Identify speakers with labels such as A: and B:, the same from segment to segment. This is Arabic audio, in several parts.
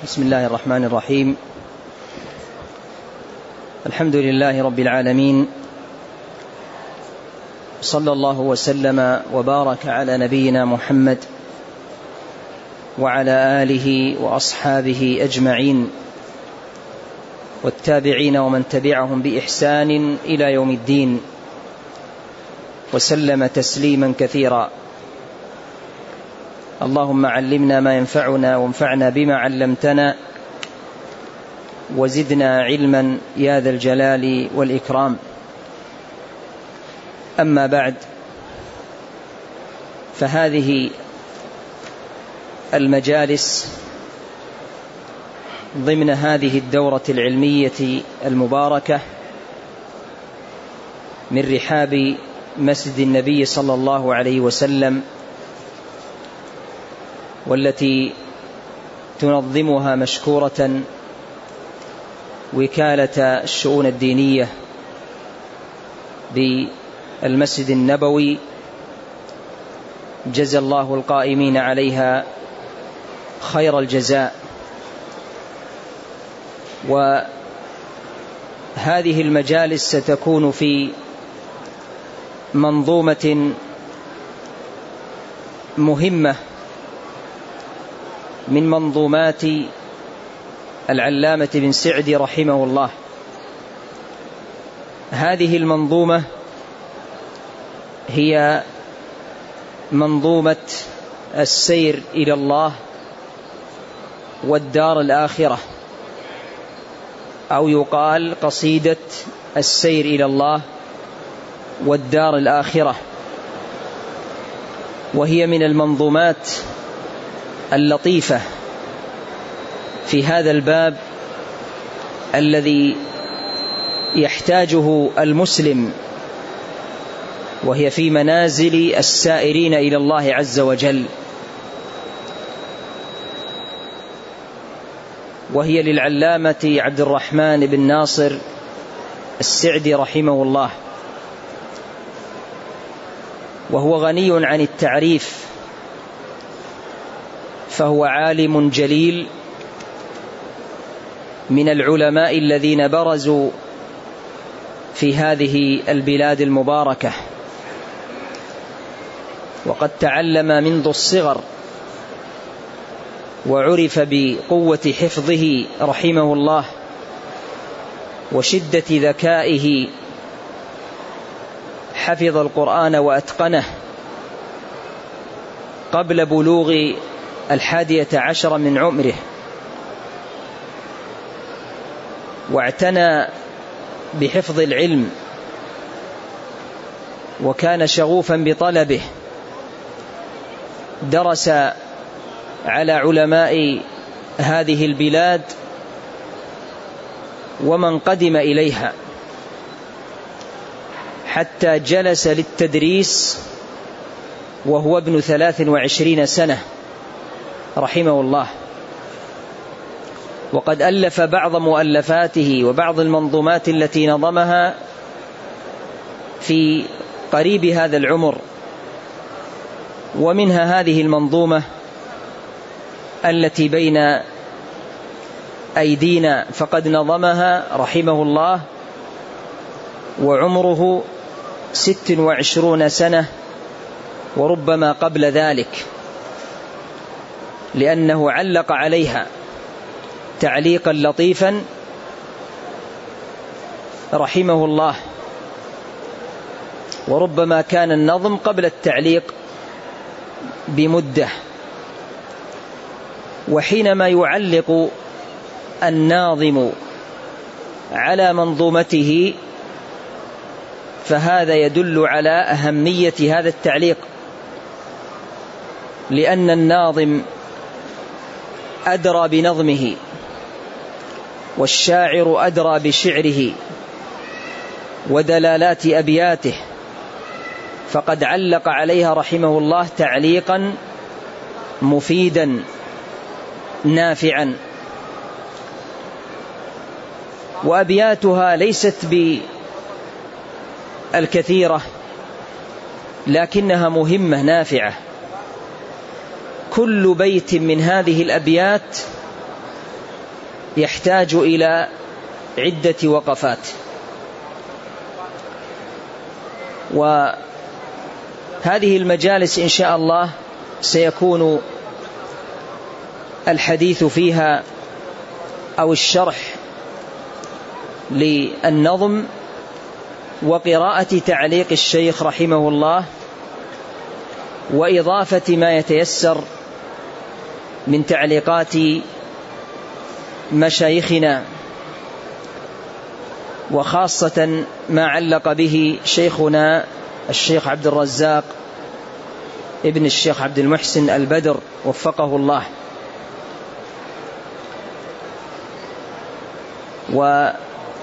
A: بسم الله الرحمن الرحيم. الحمد لله رب العالمين، صلى الله وسلم وبارك على نبينا محمد وعلى آله وأصحابه أجمعين والتابعين ومن تبعهم بإحسان إلى يوم الدين، وسلم تسليما كثيرا. اللهم علمنا ما ينفعنا وانفعنا بما علمتنا وزدنا علما يا ذا الجلال والإكرام. أما بعد، فهذه المجالس ضمن هذه الدورة العلمية المباركة من رحاب مسجد النبي صلى الله عليه وسلم، والتي تنظمها مشكورة وكالة الشؤون الدينية بالمسجد النبوي، جزى الله القائمين عليها خير الجزاء. وهذه المجالس ستكون في منظومة مهمة من منظومات العلامة بن سعدي رحمه الله. هذه المنظومة هي منظومة السير إلى الله والدار الآخرة، أو يقال قصيدة السير إلى الله والدار الآخرة، وهي من المنظومات اللطيفة في هذا الباب الذي يحتاجه المسلم، وهي في منازل السائرين إلى الله عز وجل، وهي للعلامة عبد الرحمن بن ناصر السعدي رحمه الله. وهو غني عن التعريف، فهو عالم جليل من العلماء الذين برزوا في هذه البلاد المباركة، وقد تعلم منذ الصغر، وعرف بقوة حفظه رحمه الله وشدة ذكائه، حفظ القرآن وأتقنه قبل بلوغ 11 من عمره، واعتنى بحفظ العلم وكان شغوفا بطلبه. درس على علماء هذه البلاد ومن قدم إليها، حتى جلس للتدريس وهو ابن 23 سنة رحمه الله. وقد ألف بعض مؤلفاته وبعض المنظومات التي نظمها في قريب هذا العمر، ومنها هذه المنظومة التي بين أيدينا، فقد نظمها رحمه الله وعمره 26 سنة وربما قبل ذلك، لأنه علق عليها تعليقا لطيفا رحمه الله، وربما كان النظم قبل التعليق بمدة. وحينما يعلق الناظم على منظومته فهذا يدل على أهمية هذا التعليق، لأن الناظم أدرى بنظمه، والشاعر أدرى بشعره ودلالات أبياته، فقد علق عليها رحمه الله تعليقا مفيدا نافعا. وأبياتها ليست بالكثيرة، لكنها مهمة نافعة. كل بيت من هذه الأبيات يحتاج إلى عدة وقفات، وهذه المجالس إن شاء الله سيكون الحديث فيها أو الشرح للنظم وقراءة تعليق الشيخ رحمه الله وإضافة ما يتيسر من تعليقات مشايخنا، وخاصة ما علق به شيخنا الشيخ عبد الرزاق ابن الشيخ عبد المحسن البدر وفقه الله. وهذه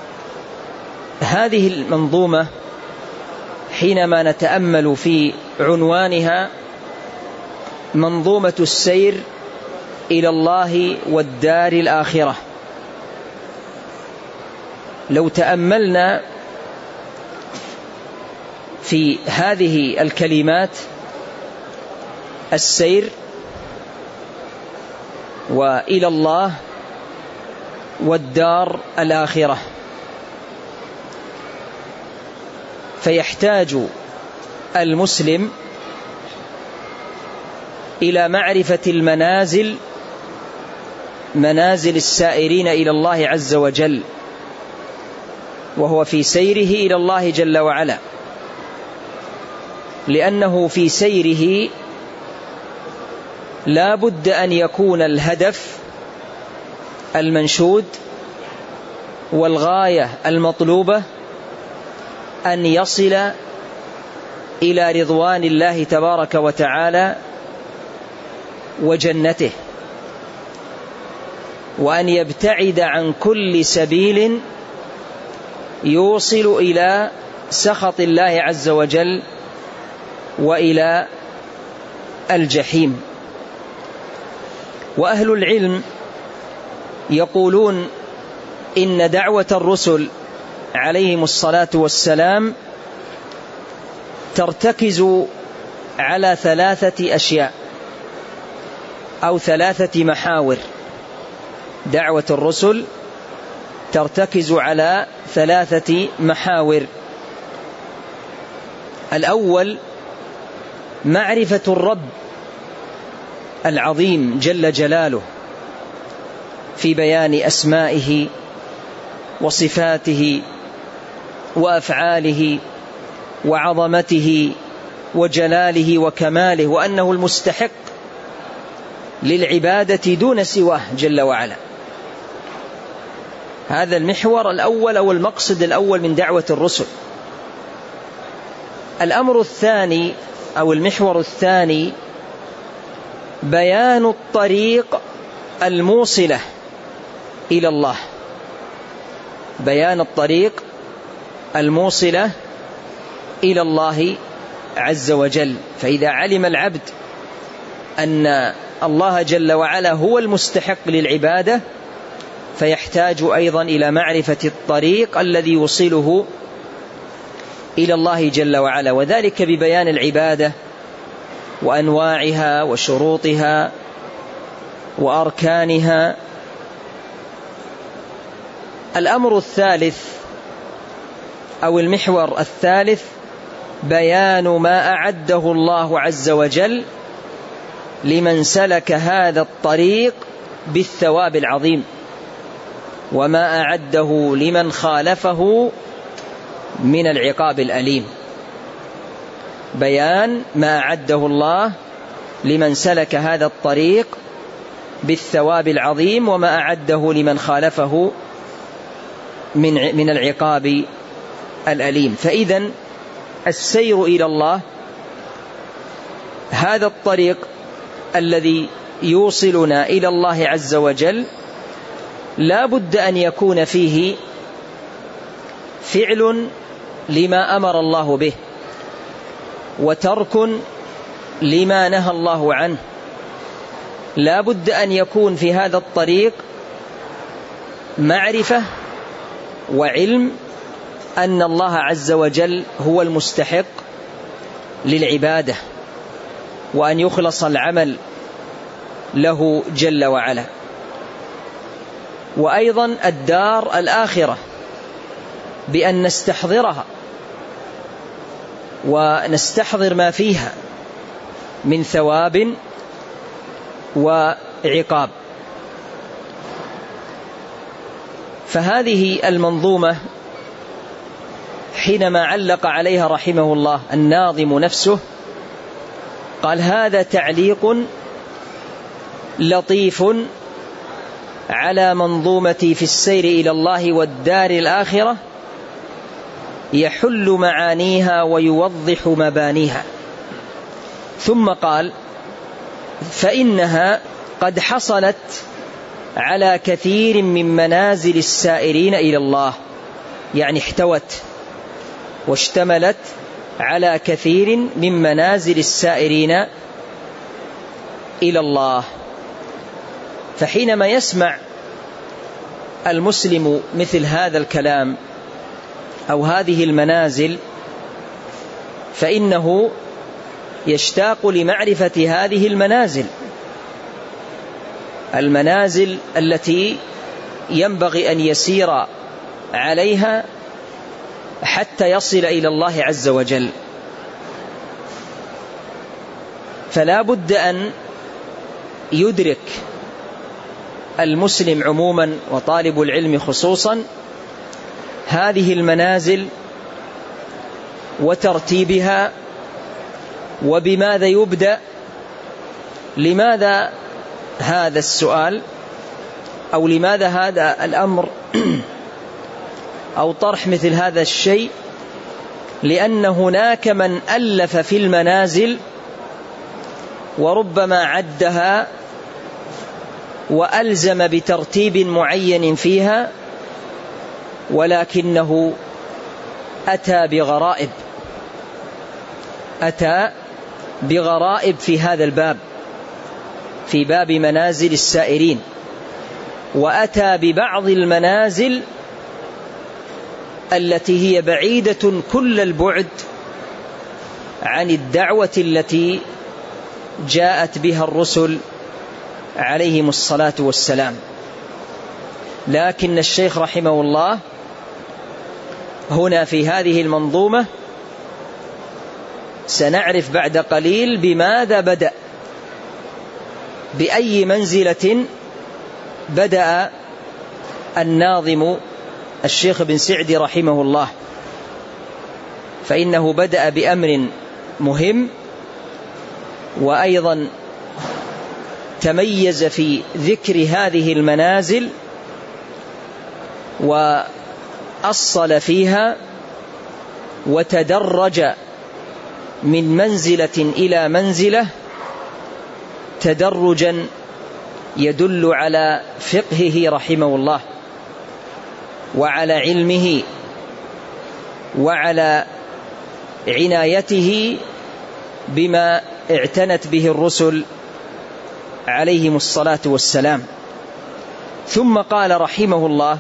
A: المنظومة حينما نتأمل في عنوانها منظومة السير إلى الله والدار الآخرة، لو تأملنا في هذه الكلمات السير وإلى الله والدار الآخرة، فيحتاج المسلم إلى معرفة المنازل، منازل السائرين إلى الله عز وجل، وهو في سيره إلى الله جل وعلا، لأنه في سيره لا بد أن يكون الهدف المنشود والغاية المطلوبة أن يصل إلى رضوان الله تبارك وتعالى وجنته، وأن يبتعد عن كل سبيل يوصل إلى سخط الله عز وجل وإلى الجحيم. وأهل العلم يقولون إن دعوة الرسل عليهم الصلاة والسلام ترتكز على 3 أشياء أو 3 محاور. دعوة الرسل ترتكز على 3 محاور. الأول معرفة الرب العظيم جل جلاله في بيان أسمائه وصفاته وأفعاله وعظمته وجلاله وكماله، وأنه المستحق للعبادة دون سواه جل وعلا. هذا المحور الأول أو المقصد الأول من دعوة الرسل. الأمر الثاني أو المحور الثاني بيان الطريق الموصلة إلى الله، بيان الطريق الموصلة إلى الله عز وجل. فإذا علم العبد أن الله جل وعلا هو المستحق للعبادة فيحتاج أيضا إلى معرفة الطريق الذي يوصله إلى الله جل وعلا، وذلك ببيان العبادة وأنواعها وشروطها وأركانها. الأمر الثالث أو المحور الثالث بيان ما أعده الله عز وجل لمن سلك هذا الطريق بالثواب العظيم، وما أعده لمن خالفه من العقاب الأليم. بيان ما أعده الله لمن سلك هذا الطريق بالثواب العظيم، وما أعده لمن خالفه من العقاب الأليم. فإذن السير إلى الله هذا الطريق الذي يوصلنا إلى الله عز وجل لا بد أن يكون فيه فعل لما أمر الله به، وترك لما نهى الله عنه. لا بد أن يكون في هذا الطريق معرفة وعلم أن الله عز وجل هو المستحق للعبادة، وأن يخلص العمل له جل وعلا. وأيضا الدار الآخرة بأن نستحضرها ونستحضر ما فيها من ثواب وعقاب. فهذه المنظومة حينما علق عليها رحمه الله الناظم نفسه قال: هذا تعليق لطيف على منظومتي في السير إلى الله والدار الآخرة، يحل معانيها ويوضح مبانيها. ثم قال: فإنها قد حصلت على كثير من منازل السائرين إلى الله، يعني احتوت واشتملت على كثير من منازل السائرين إلى الله. فحينما يسمع المسلم مثل هذا الكلام أو هذه المنازل فإنه يشتاق لمعرفة هذه المنازل التي ينبغي أن يسير عليها حتى يصل إلى الله عز وجل. فلا بد أن يدرك المسلم عموما وطالب العلم خصوصا هذه المنازل وترتيبها وبماذا يبدأ. لماذا هذا السؤال أو لماذا هذا الأمر أو طرح مثل هذا الشيء؟ لأن هناك من ألف في المنازل وربما عدها وألزم بترتيب معين فيها، ولكنه أتى بغرائب في هذا الباب، في باب منازل السائرين، وأتى ببعض المنازل التي هي بعيدة كل البعد عن الدعوة التي جاءت بها الرسل عليهم الصلاة والسلام. لكن الشيخ رحمه الله هنا في هذه المنظومة سنعرف بعد قليل بماذا بدأ، بأي منزلة بدأ الناظم الشيخ بن سعدي رحمه الله. فإنه بدأ بأمر مهم، وأيضا تميز في ذكر هذه المنازل وأصل فيها وتدرج من منزلة إلى منزلة تدرجا يدل على فقهه رحمه الله وعلى علمه وعلى عنايته بما اعتنت به الرسل عليهم الصلاة والسلام. ثم قال رحمه الله: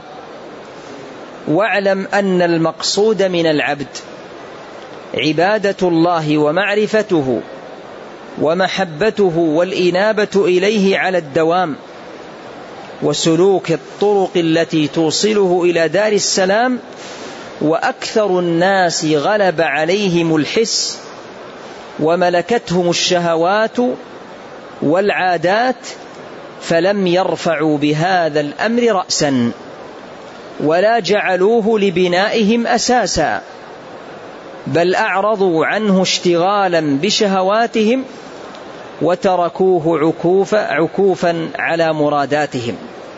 A: واعلم أن المقصود من العبد عبادة الله ومعرفته ومحبته والإنابة إليه على الدوام، وسلوك الطرق التي توصله إلى دار السلام. وأكثر الناس غلب عليهم الحس وملكتهم الشهوات والعادات، فلم يرفعوا بهذا الأمر رأسا ولا جعلوه لبنائهم أساسا، بل أعرضوا عنه اشتغالا بشهواتهم وتركوه عكوفا على مراداتهم،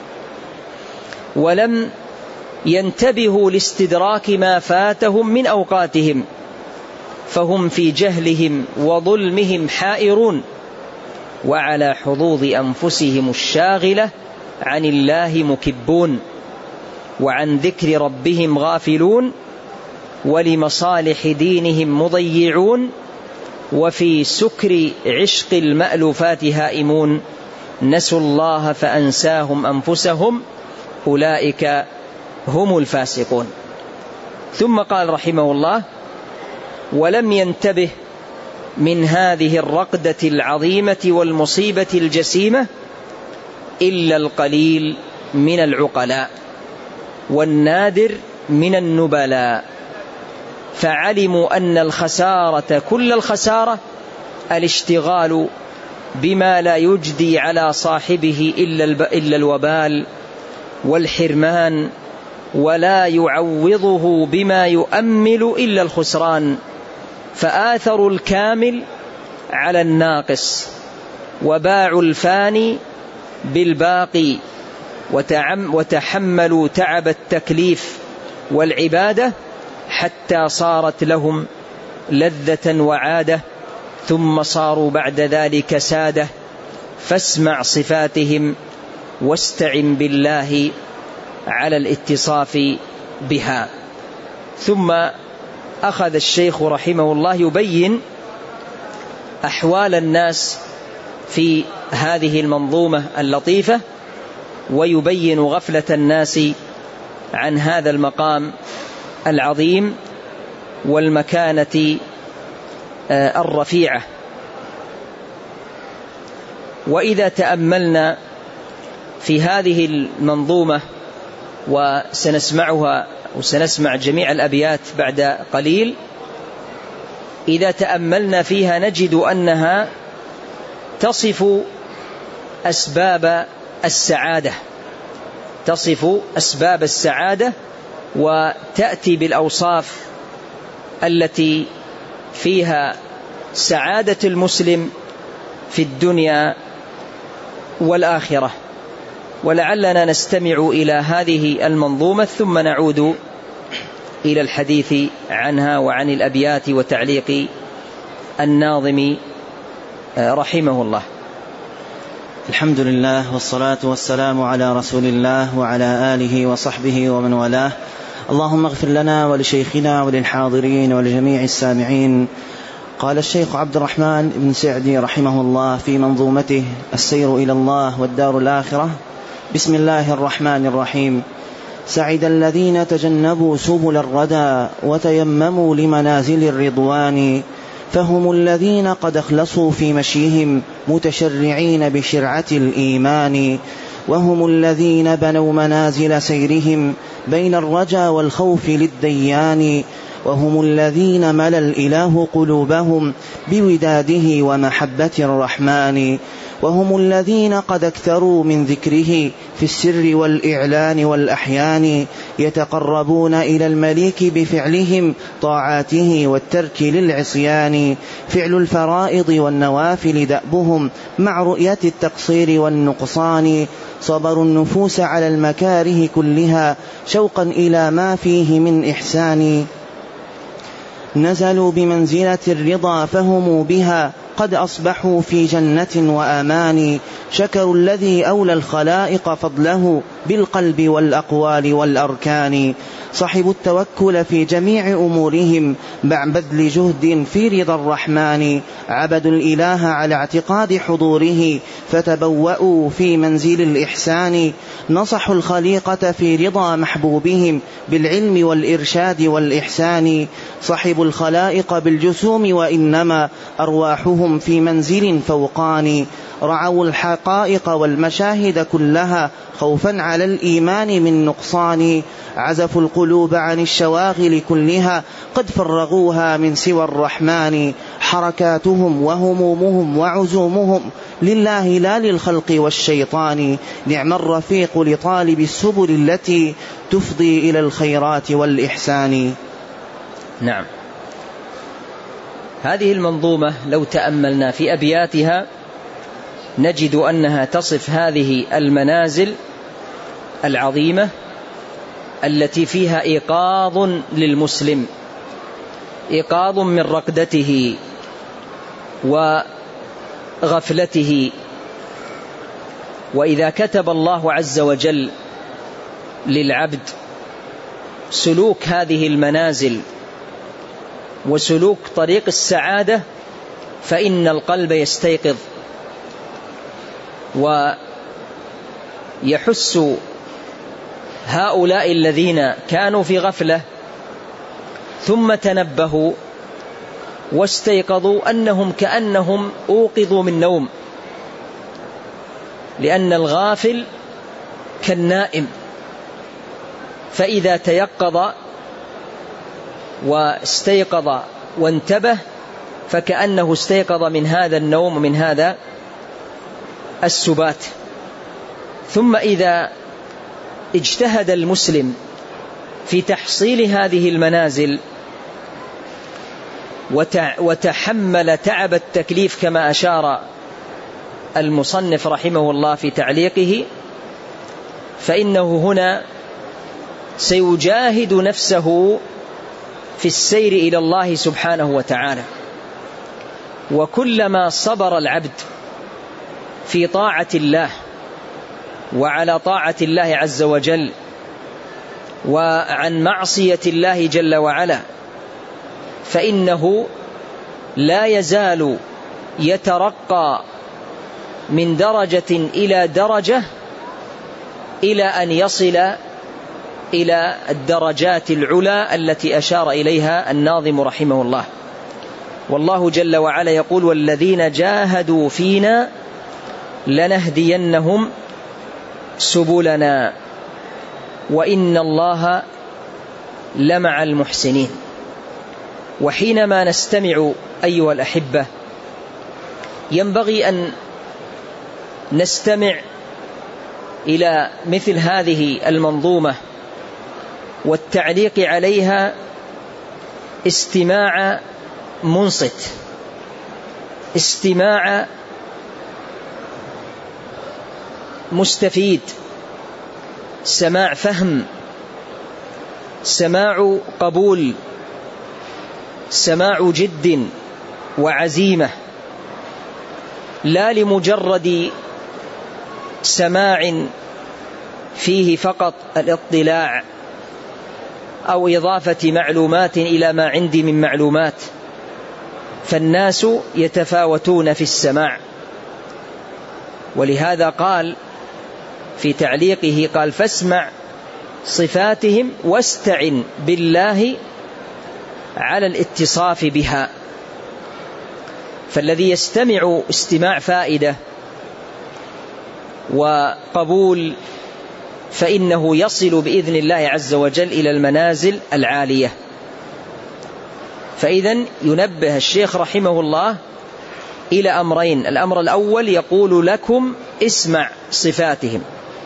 A: ولم ينتبهوا لاستدراك ما فاتهم من أوقاتهم، فهم في جهلهم وظلمهم حائرون، وعلى حظوظ أنفسهم الشاغلة عن الله مكبون، وعن ذكر ربهم غافلون، ولمصالح دينهم مضيعون، وفي سكر عشق المألوفات هائمون، نسوا الله فأنساهم أنفسهم، أولئك هم الفاسقون. ثم قال رحمه الله: ولم ينتبه من هذه الرقدة العظيمة والمصيبة الجسيمة إلا القليل من العقلاء والنادر من النبلاء، فعلموا أن الخسارة كل الخسارة الاشتغال بما لا يجدي على صاحبه إلا الوبال والحرمان، ولا يعوضه بما يؤمل إلا الخسران، فآثروا الكامل على الناقص، وباعوا الفاني بالباقي، وتحملوا تعب التكليف والعبادة حتى صارت لهم لذة وعادة، ثم صاروا بعد ذلك سادة. فاسمع صفاتهم واستعن بالله على الاتصاف بها. ثم أخذ الشيخ رحمه الله يبين أحوال الناس في هذه المنظومة اللطيفة، ويبين غفلة الناس عن هذا المقام العظيم والمكانة الرفيعة. وإذا تأملنا في هذه المنظومة، وسنسمعها وسنسمع جميع الأبيات بعد قليل، إذا تأملنا فيها نجد أنها تصف أسباب السعادة، تصف أسباب السعادة، وتأتي بالأوصاف التي فيها سعادة المسلم في الدنيا والآخرة. ولعلنا نستمع إلى هذه المنظومة ثم نعود إلى الحديث عنها وعن الأبيات وتعليق الناظم رحمه الله.
B: الحمد لله والصلاة والسلام على رسول الله وعلى آله وصحبه ومن والاه. اللهم اغفر لنا ولشيخنا وللحاضرين ولجميع السامعين. قال الشيخ عبد الرحمن بن سعدي رحمه الله في منظومته السير إلى الله والدار الآخرة: بسم الله الرحمن الرحيم. سعد الذين تجنبوا سبل الردى وتيمموا لمنازل الرضوان، فهم الذين قد اخلصوا في مشيهم متشرعين بشرعة الإيمان، وهم الذين بنوا منازل سيرهم بين الرجا والخوف للديان، وهم الذين ملأ الإله قلوبهم بوداده ومحبة الرحمن، وهم الذين قد اكثروا من ذكره في السر والإعلان والأحيان، يتقربون إلى المليك بفعلهم طاعاته والترك للعصيان، فعل الفرائض والنوافل دأبهم مع رؤية التقصير والنقصان، صبروا النفوس على المكاره كلها شوقا إلى ما فيه من إحسان، نزلوا بمنزلة الرضا فهم بها قد أصبحوا في جنة وأمان، شكروا الذي أولى الخلائق فضله بالقلب والأقوال والأركان، صحبوا التوكل في جميع أمورهم مع بذل جهد في رضا الرحمن، عبدوا الإله على اعتقاد حضوره فتبوأوا في منزل الإحسان، نصحوا الخليقة في رضا محبوبهم بالعلم والإرشاد والإحسان، صحبوا الخلائق بالجسوم وإنما أرواحهم في منزل فوقان، رعوا الحقائق والمشاهد كلها خوفا على الإيمان من نقصان، عزفوا القلوب عن الشواغل كلها قد فرغوها من سوى الرحمن، حركاتهم وهمومهم وعزومهم لله لا للخلق والشيطان، نعم الرفيق لطالب السبل التي تفضي إلى الخيرات والإحسان.
A: نعم، هذه المنظومة لو تأملنا في أبياتها نجد أنها تصف هذه المنازل العظيمة التي فيها إيقاظ للمسلم، إيقاظ من رقدته وغفلته. وإذا كتب الله عز وجل للعبد سلوك هذه المنازل وسلوك طريق السعادة فإن القلب يستيقظ ويحس هؤلاء الذين كانوا في غفلة ثم تنبهوا واستيقظوا أنهم كأنهم أوقظوا من نوم، لأن الغافل كالنائم، فإذا تيقظ واستيقظ وانتبه فكأنه استيقظ من هذا النوم ومن هذا السبات. ثم إذا اجتهد المسلم في تحصيل هذه المنازل وتحمل تعب التكليف كما أشار المصنف رحمه الله في تعليقه، فإنه هنا سيجاهد نفسه في السير إلى الله سبحانه وتعالى. وكلما صبر العبد في طاعة الله وعلى طاعة الله عز وجل وعن معصية الله جل وعلا، فإنه لا يزال يترقى من درجة إلى درجة إلى أن يصل إلى الدرجات العلى التي أشار إليها الناظم رحمه الله. والله جل وعلا يقول: والذين جاهدوا فينا لنهدينهم سبلنا وإن الله لمع المحسنين. وحينما نستمع أيها الأحبة ينبغي أن نستمع إلى مثل هذه المنظومة والتعليق عليها استماع منصت، استماع مستفيد، سماع فهم، سماع قبول، سماع جد وعزيمة، لا لمجرد سماع فيه فقط الاطلاع أو إضافة معلومات إلى ما عندي من معلومات، فالناس يتفاوتون في السماع. ولهذا قال في تعليقه قال: فاسمع صفاتهم واستعن بالله على الاتصاف بها. فالذي يستمع استماع فائدة وقبول فإنه يصل بإذن الله عز وجل إلى المنازل العالية. فإذن ينبه الشيخ رحمه الله إلى أمرين: الأمر الأول يقول لكم اسمع صفاتهم،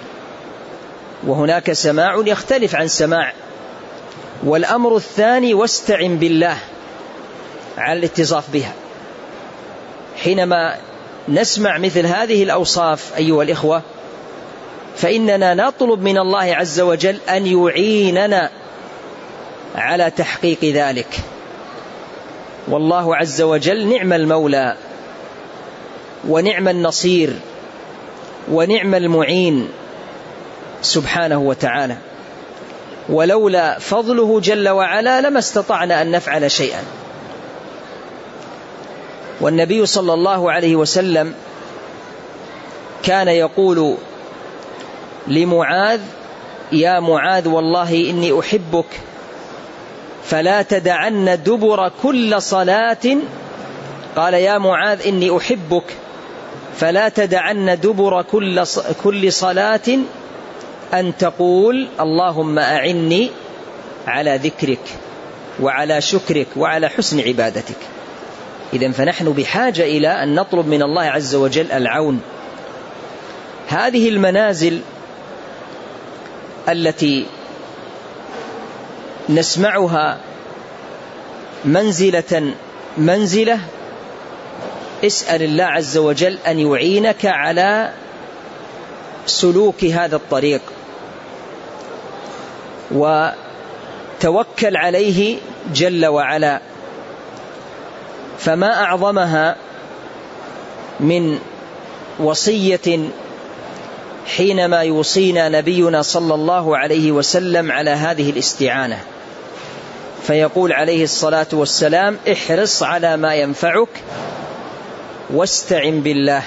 A: وهناك سماع يختلف عن سماع. والأمر الثاني واستعن بالله على الاتصاف بها. حينما نسمع مثل هذه الأوصاف أيها الإخوة فإننا نطلب من الله عز وجل أن يعيننا على تحقيق ذلك. والله عز وجل نعم المولى ونعم النصير ونعم المعين سبحانه وتعالى، ولولا فضله جل وعلا لما استطعنا أن نفعل شيئا. والنبي صلى الله عليه وسلم كان يقول لمعاذ: يا معاذ والله إني أحبك فلا تدعن دبر كل صلاة. قال: يا معاذ إني أحبك فلا تدعن دبر كل صلاة أن تقول اللهم أعني على ذكرك وعلى شكرك وعلى حسن عبادتك. إذن فنحن بحاجة إلى أن نطلب من الله عز وجل العون. هذه المنازل التي نسمعها منزلة منزلة، اسأل الله عز وجل أن يعينك على سلوك هذا الطريق، وتوكل عليه جل وعلا. فما أعظمها من وصية حينما يوصينا نبينا صلى الله عليه وسلم على هذه الاستعانة، فيقول عليه الصلاة والسلام: احرص على ما ينفعك واستعن بالله.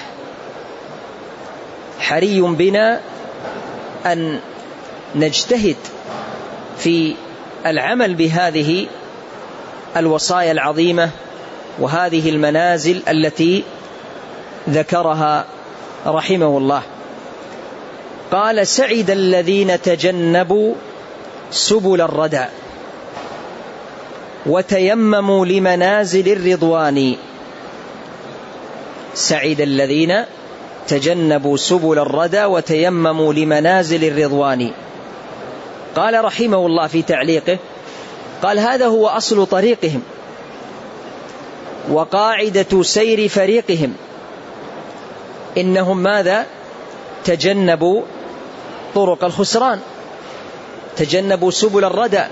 A: حري بنا أن نجتهد في العمل بهذه الوصايا العظيمة وهذه المنازل التي ذكرها رحمه الله. قال سعد الذين تجنبوا سبل الردى وتيمموا لمنازل الرضوان. سعد الذين تجنبوا سبل الردى وتيمموا لمنازل الرضوان. قال رحمه الله في تعليقه، قال هذا هو أصل طريقهم وقاعدة سير فريقهم. إنهم ماذا؟ تجنبوا طرق الخسران، تجنبوا سبل الردى،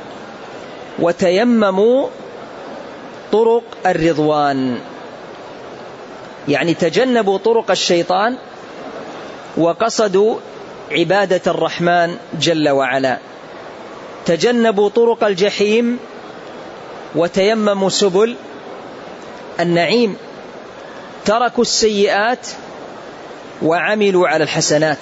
A: وتيمموا طرق الرضوان، يعني تجنبوا طرق الشيطان وقصدوا عبادة الرحمن جل وعلا. تجنبوا طرق الجحيم وتيمموا سبل النعيم، تركوا السيئات وعملوا على الحسنات،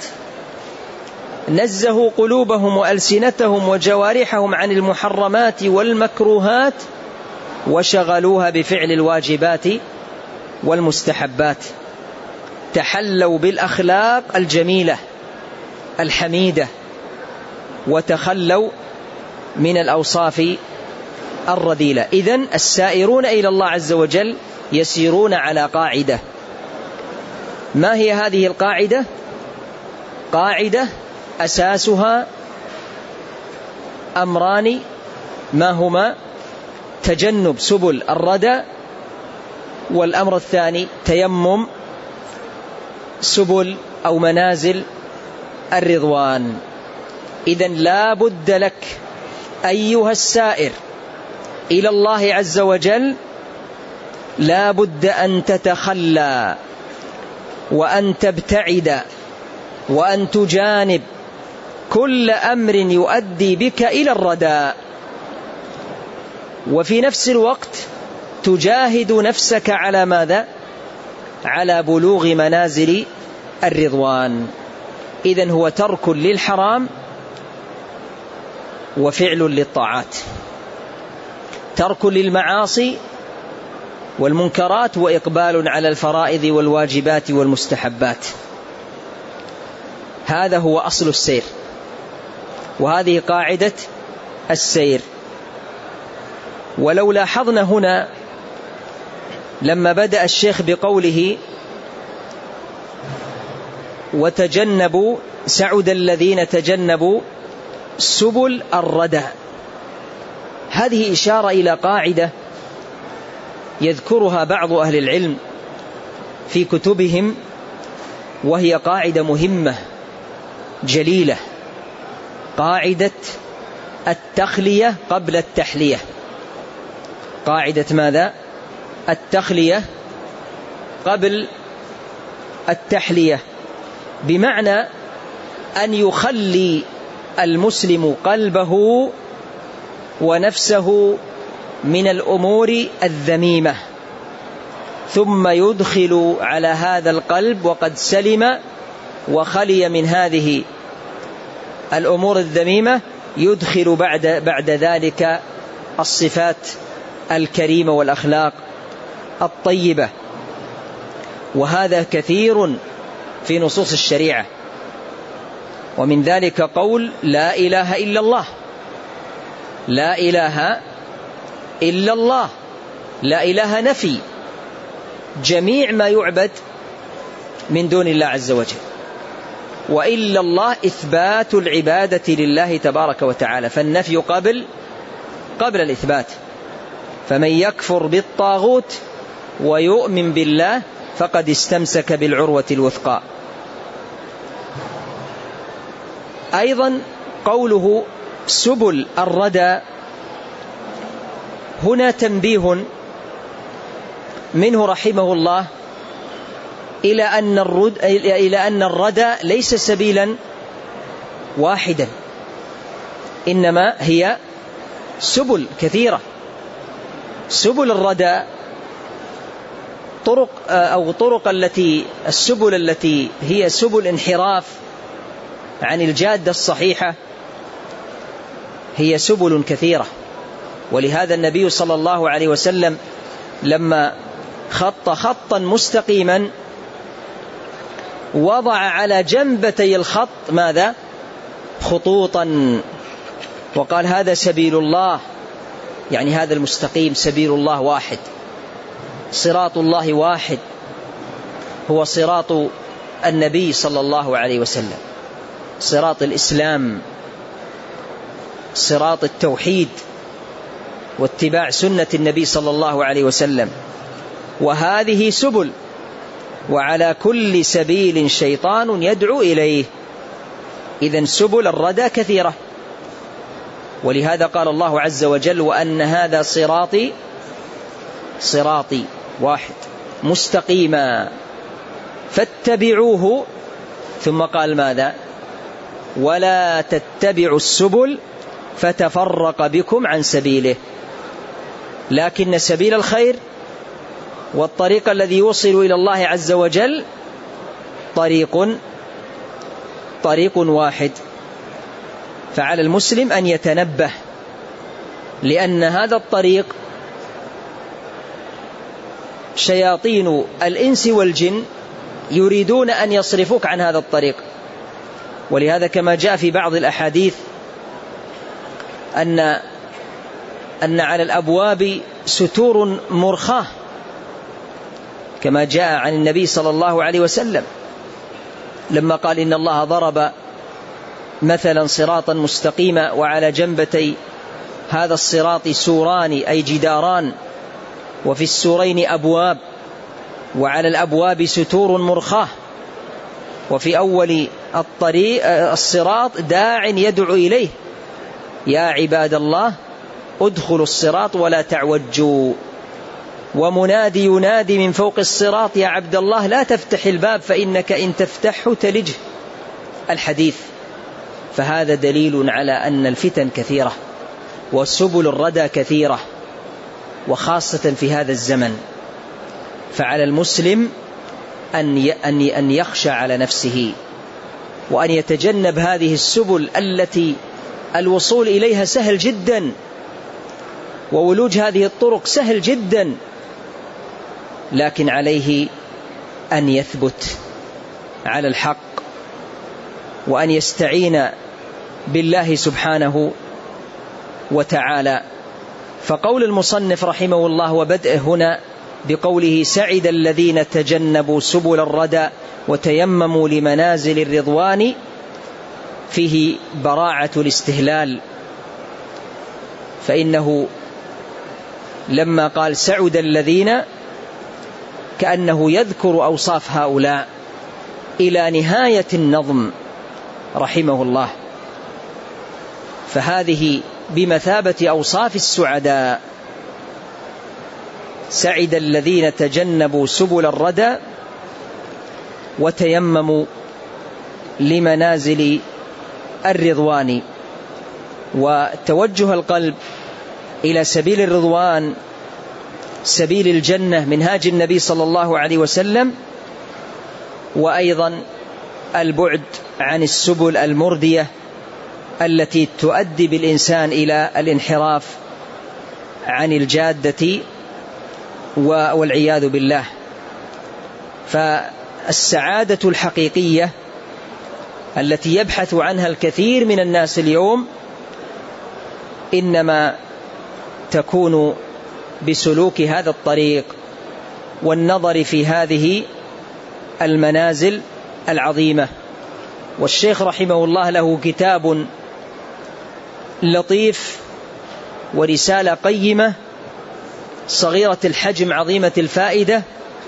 A: نزهوا قلوبهم وألسنتهم وجوارحهم عن المحرمات والمكروهات وشغلوها بفعل الواجبات والمستحبات. تحلوا بالأخلاق الجميلة الحميدة وتخلوا من الأوصاف الرذيلة. إذن السائرون إلى الله عز وجل يسيرون على قاعدة. ما هي هذه القاعدة؟ قاعدة أساسها أمران، ما هما؟ تجنب سبل الردى، والأمر الثاني تيمم سبل أو منازل الرضوان. إذن لا بد لك أيها السائر إلى الله عز وجل، لا بد أن تتخلى وأن تبتعد وأن تجانب كل أمر يؤدي بك إلى الردى، وفي نفس الوقت تجاهد نفسك على ماذا؟ على بلوغ منازل الرضوان. إذن هو ترك للحرام وفعل للطاعات، ترك للمعاصي والمنكرات وإقبال على الفرائض والواجبات والمستحبات. هذا هو أصل السير، وهذه قاعدة السير. ولو لاحظنا هنا لما بدأ الشيخ بقوله وتجنبوا سعد الذين تجنبوا سبل الردى، هذه إشارة إلى قاعدة يذكرها بعض أهل العلم في كتبهم، وهي قاعدة مهمة جليلة، قاعدة التخلية قبل التحلية. قاعدة ماذا؟ التخلية قبل التحلية، بمعنى أن يخلي المسلم قلبه ونفسه من الأمور الذميمة، ثم يدخل على هذا القلب وقد سلم وخلي من هذه الأمور الذميمة، يدخل بعد ذلك الصفات الكريمة والأخلاق الطيبة. وهذا كثير في نصوص الشريعة، ومن ذلك قول لا إله إلا الله، لا إله إلا الله، لا إله نفي جميع ما يعبد من دون الله عز وجل، وإلا الله إثبات العبادة لله تبارك وتعالى، فالنفي قبل الإثبات. فمن يكفر بالطاغوت ويؤمن بالله فقد استمسك بالعروة الوثقى. أيضا قوله سبل الردى، هنا تنبيه منه رحمه الله إلى أن الردى ليس سبيلا واحدا، إنما هي سبل كثيرة. سبل الردى السبل التي هي سبل انحراف عن الجادة الصحيحة هي سبل كثيرة. ولهذا النبي صلى الله عليه وسلم لما خط خطا مستقيما وضع على جنبتي الخط ماذا؟ خطوطا، وقال هذا سبيل الله، يعني هذا المستقيم، سبيل الله واحد، صراط الله واحد، هو صراط النبي صلى الله عليه وسلم، صراط الإسلام، صراط التوحيد واتباع سنة النبي صلى الله عليه وسلم. وهذه سبل، وعلى كل سبيل شيطان يدعو إليه. إذن سبل الردى كثيرة، ولهذا قال الله عز وجل وأن هذا صراطي واحد مستقيما فاتبعوه، ثم قال ماذا؟ ولا تتبعوا السبل فتفرق بكم عن سبيله. لكن سبيل الخير والطريق الذي يوصل إلى الله عز وجل طريق واحد. فعلى المسلم أن يتنبه، لأن هذا الطريق شياطين الإنس والجن يريدون أن يصرفوك عن هذا الطريق. ولهذا كما جاء في بعض الأحاديث أن على الأبواب ستور مرخاة، كما جاء عن النبي صلى الله عليه وسلم لما قال إن الله ضرب مثلا صراطا مستقيما وعلى جنبتي هذا الصراط سوران أي جداران، وفي السورين أبواب، وعلى الأبواب ستور مرخاة، وفي أول الطريق الصراط داع يدعو إليه يا عباد الله ادخلوا الصراط ولا تعوجوا، ومنادي ينادي من فوق الصراط يا عبد الله لا تفتح الباب فإنك إن تفتحه تلجه الحديث. فهذا دليل على أن الفتن كثيرة وسبل الردى كثيرة، وخاصة في هذا الزمن. فعلى المسلم أن يخشى على نفسه، وأن يتجنب هذه السبل التي الوصول إليها سهل جدا، وولوج هذه الطرق سهل جدا، لكن عليه أن يثبت على الحق، وأن يستعين بالله سبحانه وتعالى. فقول المصنف رحمه الله وبدأ هنا بقوله سعد الذين تجنبوا سبل الردى وتيمموا لمنازل الرضوان، فيه براعة الاستهلال، فإنه لما قال سعد الذين كأنه يذكر أوصاف هؤلاء إلى نهاية النظم رحمه الله، فهذه بمثابة أوصاف السعداء. سعد الذين تجنبوا سبل الردى وتيمموا لمنازل الرضوان. وتوجه القلب إلى سبيل الرضوان، سبيل الجنة، منهاج النبي صلى الله عليه وسلم، وأيضا البعد عن السبل المردية التي تؤدي بالإنسان إلى الانحراف عن الجادة والعياذ بالله. فالسعادة الحقيقية التي يبحث عنها الكثير من الناس اليوم إنما تكون بسلوك هذا الطريق والنظر في هذه المنازل العظيمة. والشيخ رحمه الله له كتاب لطيف ورسالة قيمة صغيرة الحجم عظيمة الفائدة،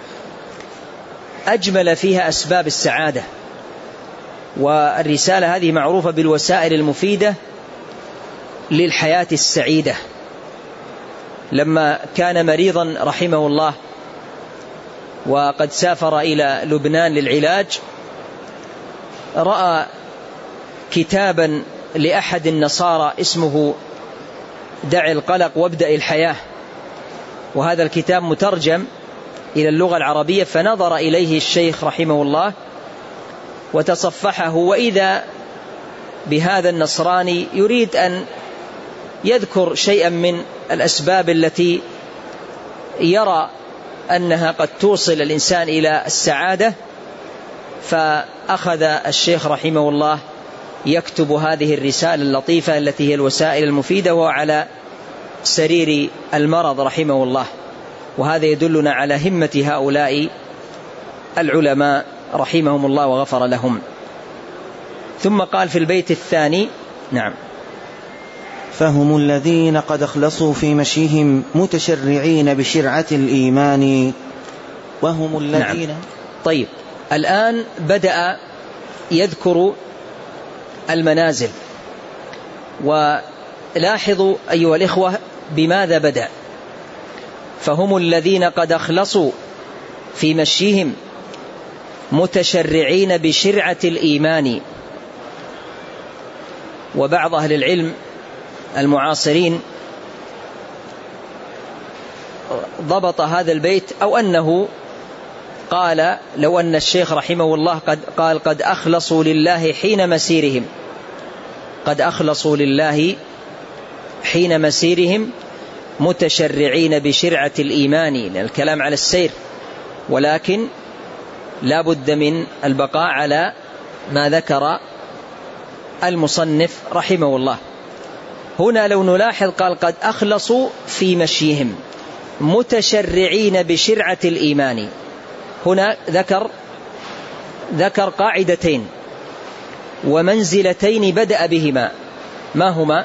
A: أجمل فيها أسباب السعادة. والرسالة هذه معروفة بالوسائل المفيدة للحياة السعيدة. لما كان مريضا رحمه الله وقد سافر إلى لبنان للعلاج، رأى كتابا لأحد النصارى اسمه دع القلق وابدأ الحياة، وهذا الكتاب مترجم إلى اللغة العربية، فنظر إليه الشيخ رحمه الله وتصفحه، وإذا بهذا النصراني يريد أن يذكر شيئا من الأسباب التي يرى أنها قد توصل الإنسان إلى السعادة، فأخذ الشيخ رحمه الله يكتب هذه الرسالة اللطيفة التي هي الوسائل المفيدة وهو على سرير المرض رحمه الله. وهذا يدلنا على همة هؤلاء العلماء رحمهم الله وغفر لهم. ثم قال في البيت الثاني: نعم،
B: فهم الذين قد أخلصوا في مشيهم متشرعين بشرعة الإيمان وهم الذين.
A: نعم. طيب، الآن بدأ يذكر المنازل، ولاحظوا أيها الإخوة بماذا بدأ. فهم الذين قد أخلصوا في مشيهم متشرعين بشرعة الإيمان. وبعض أهل العلم المعاصرين ضبط هذا البيت، أو أنه قال لو أن الشيخ رحمه الله قد أخلصوا لله حين مسيرهم، قد أخلصوا لله حين مسيرهم متشرعين بشرعة الإيمان، لأن الكلام على السير، ولكن لا بد من البقاء على ما ذكر المصنف رحمه الله. هنا لو نلاحظ قال قد أخلصوا في مشيهم متشرعين بشرعة الإيمان. هنا ذكر قاعدتين ومنزلتين بدأ بهما، ما هما؟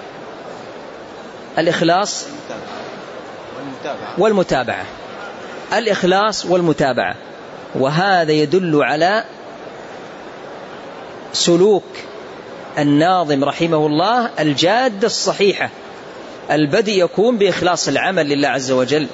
A: الإخلاص والمتابعة. الإخلاص والمتابعة. وهذا يدل على سلوك الناظم رحمه الله الجادة الصحيحة. البدء يكون بإخلاص العمل لله عز وجل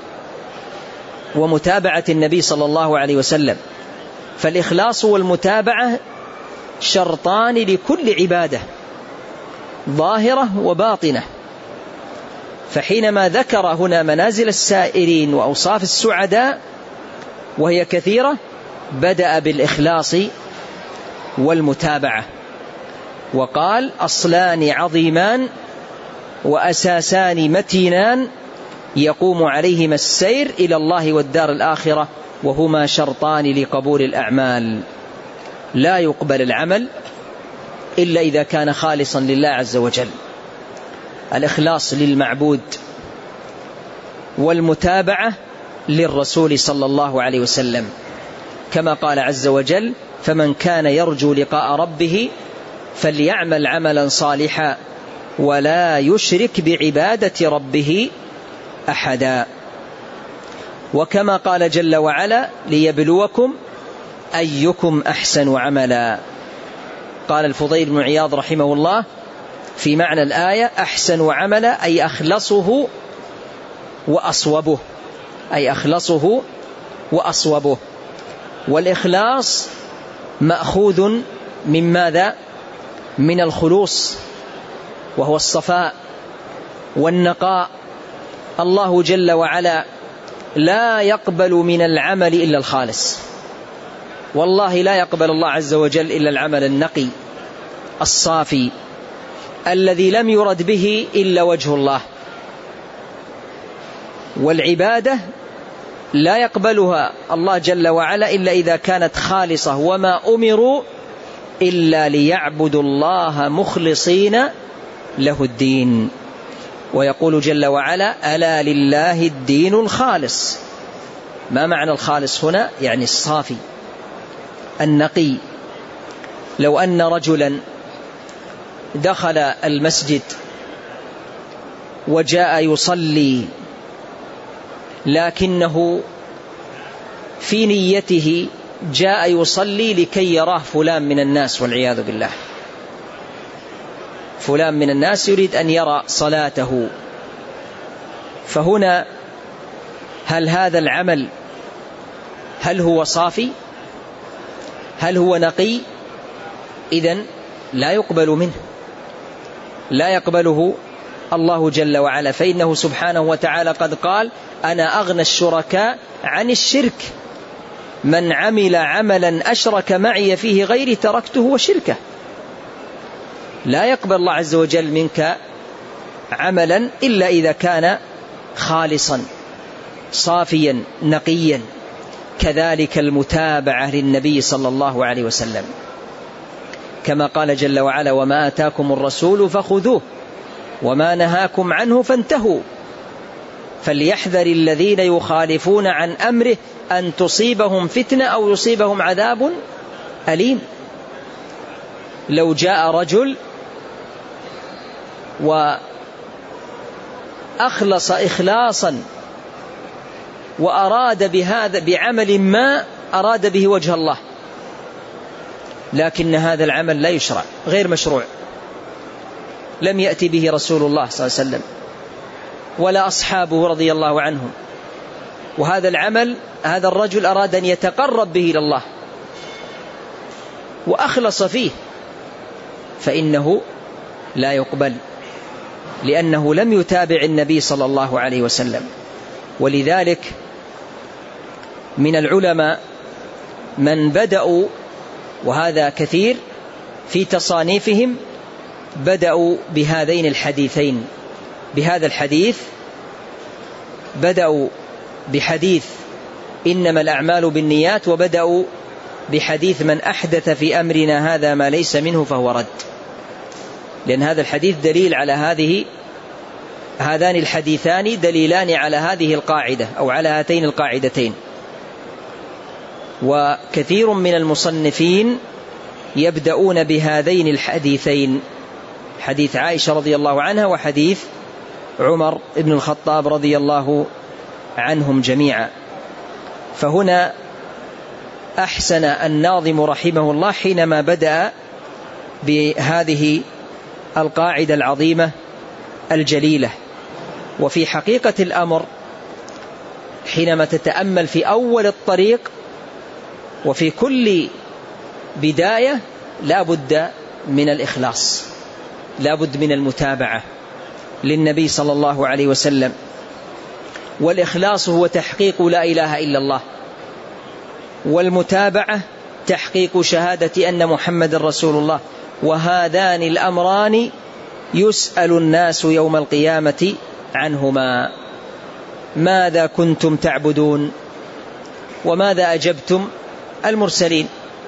A: ومتابعة النبي صلى الله عليه وسلم. فالإخلاص والمتابعة شرطان لكل عبادة ظاهرة وباطنة. فحينما ذكر هنا منازل السائرين وأوصاف السعداء وهي كثيرة، بدأ بالإخلاص والمتابعة، وقال: أصلان عظيمان وأساسان متينان يقوم عليهما السير إلى الله والدار الآخرة، وهما شرطان لقبول الأعمال. لا يقبل العمل إلا إذا كان خالصا لله عز وجل، الإخلاص للمعبود والمتابعة للرسول صلى الله عليه وسلم، كما قال عز وجل: فمن كان يرجو لقاء ربه فليعمل عملا صالحا ولا يشرك بعبادة ربه أحدا. وكما قال جل وعلا: ليبلوكم أيكم أحسن عملا. قال الفضيل بن عياض رحمه الله في معنى الآية: أحسن عملا أي أخلصه وأصوبه، أي أخلصه وأصوبه. والإخلاص مأخوذ من ماذا؟ من الخلوص، وهو الصفاء والنقاء. الله جل وعلا لا يقبل من العمل إلا الخالص، والله لا يقبل الله عز وجل إلا العمل النقي الصافي الذي لم يرد به إلا وجه الله. والعبادة لا يقبلها الله جل وعلا إلا إذا كانت خالصة، وما أمروا إلا ليعبدوا الله مخلصين له الدين. ويقول جل وعلا: ألا لله الدين الخالص. ما معنى الخالص هنا؟ يعني الصافي النقي. لو أن رجلا دخل المسجد وجاء يصلي، لكنه في نيته جاء يصلي لكي يراه فلان من الناس، والعياذ بالله، فلان من الناس يريد أن يرى صلاته، فهنا هل هذا العمل هل هو صافي؟ هل هو نقي؟ إذن لا يقبل منه، لا يقبله الله جل وعلا، فإنه سبحانه وتعالى قد قال: أنا أغنى الشركاء عن الشرك، من عمل عملا أشرك معي فيه غيري تركته وشركه. لا يقبل الله عز وجل منك عملا إلا إذا كان خالصا صافيا نقيا. كذلك المتابعة للنبي صلى الله عليه وسلم، كما قال جل وعلا: وما آتاكم الرسول فخذوه وما نهاكم عنه فانتهوا فليحذر الذين يخالفون عن أمره أن تصيبهم فتنة أو يصيبهم عذاب أليم. لو جاء رجل وأخلص إخلاصا وأراد بهذا بعمل ما أراد به وجه الله، لكن هذا العمل لا يشرع، غير مشروع، لم يأتي به رسول الله صلى الله عليه وسلم ولا أصحابه رضي الله عنهم، وهذا العمل هذا الرجل أراد أن يتقرب به إلى الله وأخلص فيه، فإنه لا يقبل، لأنه لم يتابع النبي صلى الله عليه وسلم. ولذلك من العلماء من بدأوا، وهذا كثير في تصانيفهم، بدأوا بهذين الحديثين، بهذا الحديث، بدأوا بحديث إنما الأعمال بالنيات، وبدأوا بحديث من أحدث في أمرنا هذا ما ليس منه فهو رد، لأن هذا الحديث دليل على هذان الحديثان دليلان على هذه القاعدة أو على هاتين القاعدتين. وكثير من المصنفين يبدأون بهذين الحديثين، حديث عائشة رضي الله عنها وحديث عمر بن الخطاب رضي الله عنهم جميعا. فهنا أحسن الناظم رحمه الله حينما بدأ بهذه القاعدة العظيمة الجليلة. وفي حقيقة الأمر حينما تتأمل في أول الطريق وفي كل بداية لا بد من الإخلاص، لا بد من المتابعة للنبي صلى الله عليه وسلم، والإخلاص هو تحقيق لا إله إلا الله، والمتابعة تحقيق شهادة أن محمد رسول الله. وهذان الأمران يسأل الناس يوم القيامة عنهما: ماذا كنتم تعبدون وماذا أجبتم المرسلين؟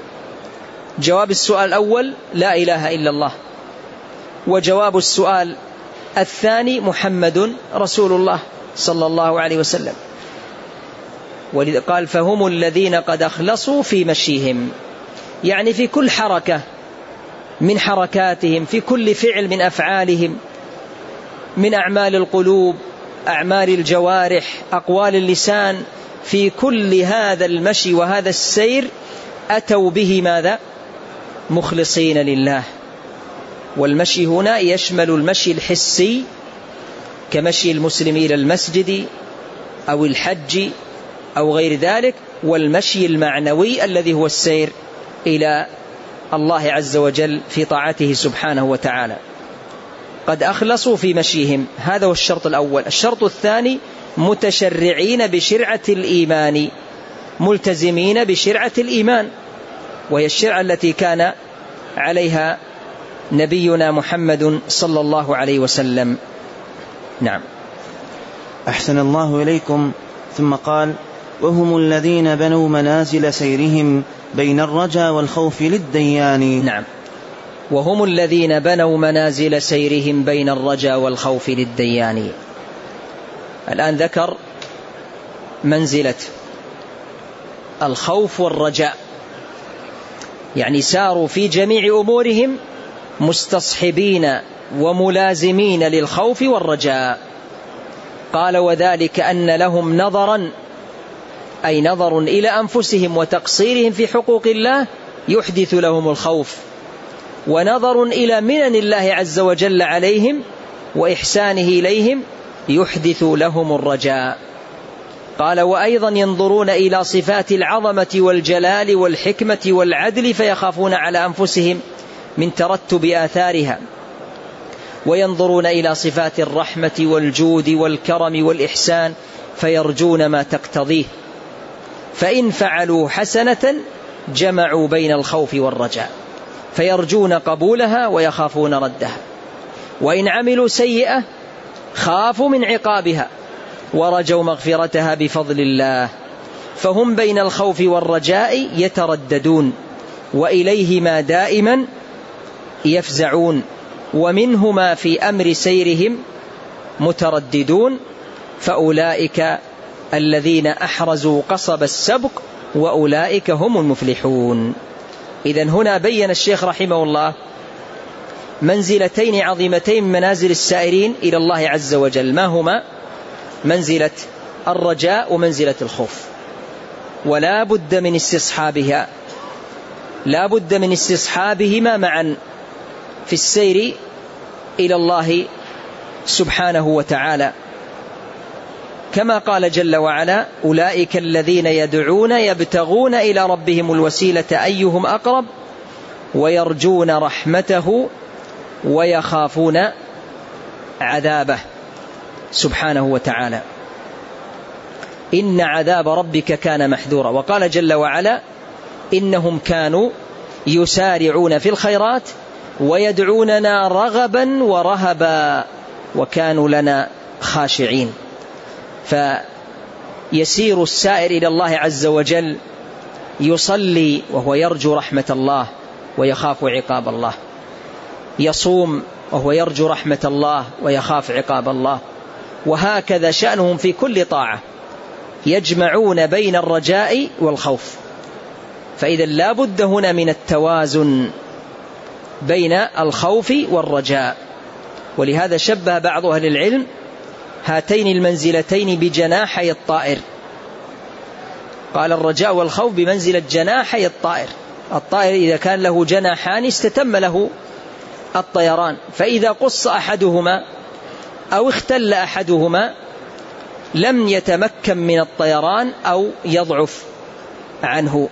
A: جواب السؤال الأول لا إله إلا الله، وجواب السؤال الثاني محمد رسول الله صلى الله عليه وسلم. ولذا قال: فهم الذين قد أخلصوا في مشيهم، يعني في كل حركة من حركاتهم، في كل فعل من أفعالهم، من أعمال القلوب، أعمال الجوارح، أقوال اللسان، في كل هذا المشي وهذا السير أتوا به ماذا؟ مخلصين لله. والمشي هنا يشمل المشي الحسي كمشي المسلم إلى المسجد أو الحج أو غير ذلك، والمشي المعنوي الذي هو السير إلى الله عز وجل في طاعته سبحانه وتعالى. قد أخلصوا في مشيهم، هذا هو الشرط الأول. الشرط الثاني: متشرعين بشرعة الإيمان، ملتزمين بشرعة الإيمان، وهي الشرعة التي كان عليها نبينا محمد صلى الله عليه وسلم. نعم.
B: أحسن الله إليكم. ثم قال: وهم الذين بنوا منازل سيرهم بين الرجا والخوف للديان.
A: نعم، وهم الذين بنوا منازل سيرهم بين الرجا والخوف للديان. الآن ذكر منزلة الخوف والرجاء، يعني ساروا في جميع أمورهم مستصحبين وملازمين للخوف والرجاء. قال: وذلك أن لهم نظرا، أي نظر إلى أنفسهم وتقصيرهم في حقوق الله يحدث لهم الخوف، ونظر إلى منن الله عز وجل عليهم وإحسانه إليهم يحدث لهم الرجاء. قال: وأيضا ينظرون إلى صفات العظمة والجلال والحكمة والعدل فيخافون على أنفسهم من ترتب آثارها، وينظرون إلى صفات الرحمة والجود والكرم والإحسان فيرجون ما تقتضيه، فإن فعلوا حسنة جمعوا بين الخوف والرجاء فيرجون قبولها ويخافون ردها، وإن عملوا سيئة خافوا من عقابها ورجوا مغفرتها بفضل الله، فهم بين الخوف والرجاء يترددون، وإليهما دائما يفزعون، ومنهما في أمر سيرهم مترددون، فأولئك الذين أحرزوا قصب السبق وأولئك هم المفلحون. إذن هنا بين الشيخ رحمه الله منزلتين عظيمتين من منازل السائرين إلى الله عز وجل، ما هما؟ منزلة الرجاء ومنزلة الخوف، ولا بد من استصحابها، لا بد من استصحابهما معا في السير إلى الله سبحانه وتعالى، كما قال جل وعلا: أولئك الذين يدعون يبتغون إلى ربهم الوسيلة أيهم أقرب ويرجون رحمته ويخافون عذابه سبحانه وتعالى. إن عذاب ربك كان محذورا. وقال جل وعلا: إنهم كانوا يسارعون في الخيرات ويدعوننا رغبا ورهبا وكانوا لنا خاشعين. فيسير السائر إلى الله عز وجل يصلي وهو يرجو رحمة الله ويخاف عقاب الله، يصوم وهو يرجو رحمة الله ويخاف عقاب الله، وهكذا شأنهم في كل طاعة، يجمعون بين الرجاء والخوف. فإذا لا بد هنا من التوازن بين الخوف والرجاء. ولهذا شبه بعض أهل العلم هاتين المنزلتين بجناحي الطائر، قال الرجاء والخوف بمنزلة جناحي الطائر. الطائر إذا كان له جناحان استتم له الطيران، فإذا قص أحدهما أو اختل أحدهما لم يتمكن من الطيران أو يضعف عنه.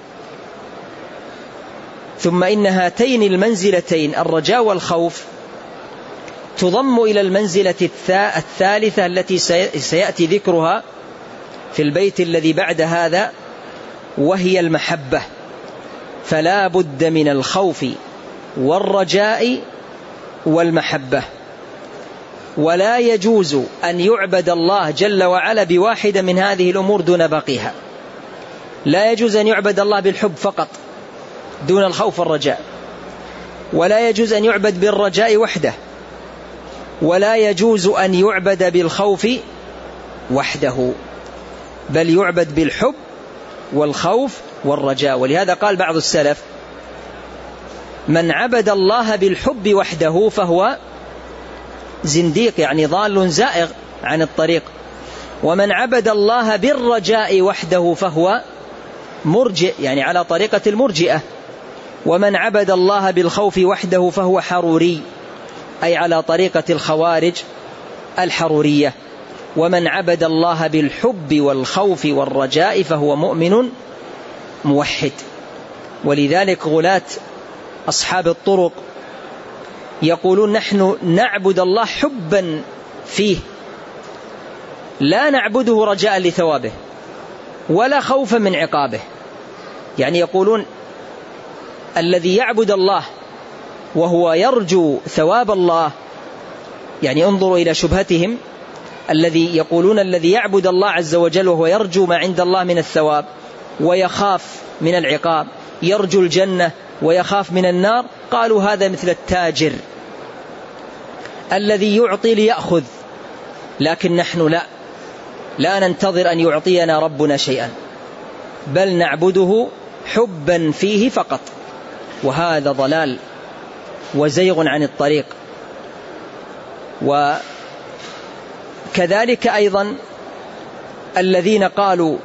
A: ثم إن هاتين المنزلتين الرجاء والخوف تضم إلى المنزلة الثالثة التي سيأتي ذكرها في البيت الذي بعد هذا، وهي المحبة. فلا بد من الخوف والرجاء والمحبة، ولا يجوز أن يعبد الله جل وعلا بواحدة من هذه الأمور دون باقيها. لا يجوز أن يعبد الله بالحب فقط دون الخوف والرجاء، ولا يجوز أن يعبد بالرجاء وحده، ولا يجوز أن يعبد بالخوف وحده، بل يعبد بالحب والخوف والرجاء. ولهذا قال بعض السلف: من عبد الله بالحب وحده فهو زنديق، يعني ضال زائغ عن الطريق، ومن عبد الله بالرجاء وحده فهو مرجئ، يعني على طريقة المرجئة، ومن عبد الله بالخوف وحده فهو حروري، أي على طريقة الخوارج الحرورية، ومن عبد الله بالحب والخوف والرجاء فهو مؤمن موحد. ولذلك غلاة أصحاب الطرق يقولون: نحن نعبد الله حبا فيه، لا نعبده رجاء لثوابه ولا خوفا من عقابه. يعني يقولون الذي يعبد الله وهو يرجو ثواب الله، يعني انظروا إلى شبهتهم، الذي يقولون الذي يعبد الله عز وجل وهو يرجو ما عند الله من الثواب ويخاف من العقاب، يرجو الجنة ويخاف من النار، قالوا هذا مثل التاجر الذي يعطي ليأخذ، لكن نحن لا ننتظر أن يعطينا ربنا شيئا، بل نعبده حبا فيه فقط. وهذا ضلال وزيغ عن الطريق. وكذلك أيضا الذين قالوا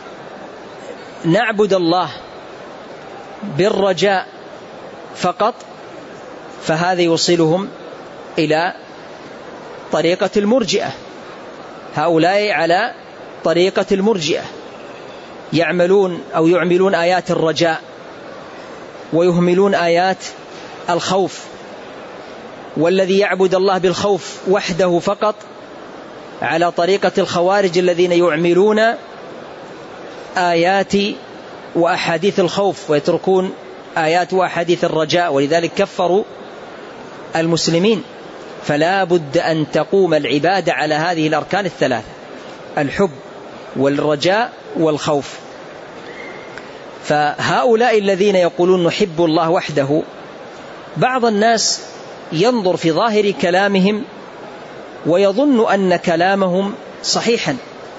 A: نعبد الله بالرجاء فقط، فهذا يوصلهم إلى طريقة المرجئة. هؤلاء على طريقة المرجئة يعملون أو يعملون آيات الرجاء ويهملون آيات الخوف. والذي يعبد الله بالخوف وحده فقط على طريقة الخوارج الذين يعملون آيات وأحاديث الخوف ويتركون آيات وأحاديث الرجاء، ولذلك كفروا المسلمين. فلا بد أن تقوم العبادة على هذه الأركان الثلاثة: الحب والرجاء والخوف. فهؤلاء الذين يقولون نحب الله وحده، بعض الناس ينظر في ظاهر كلامهم ويظن أن كلامهم صحيحا،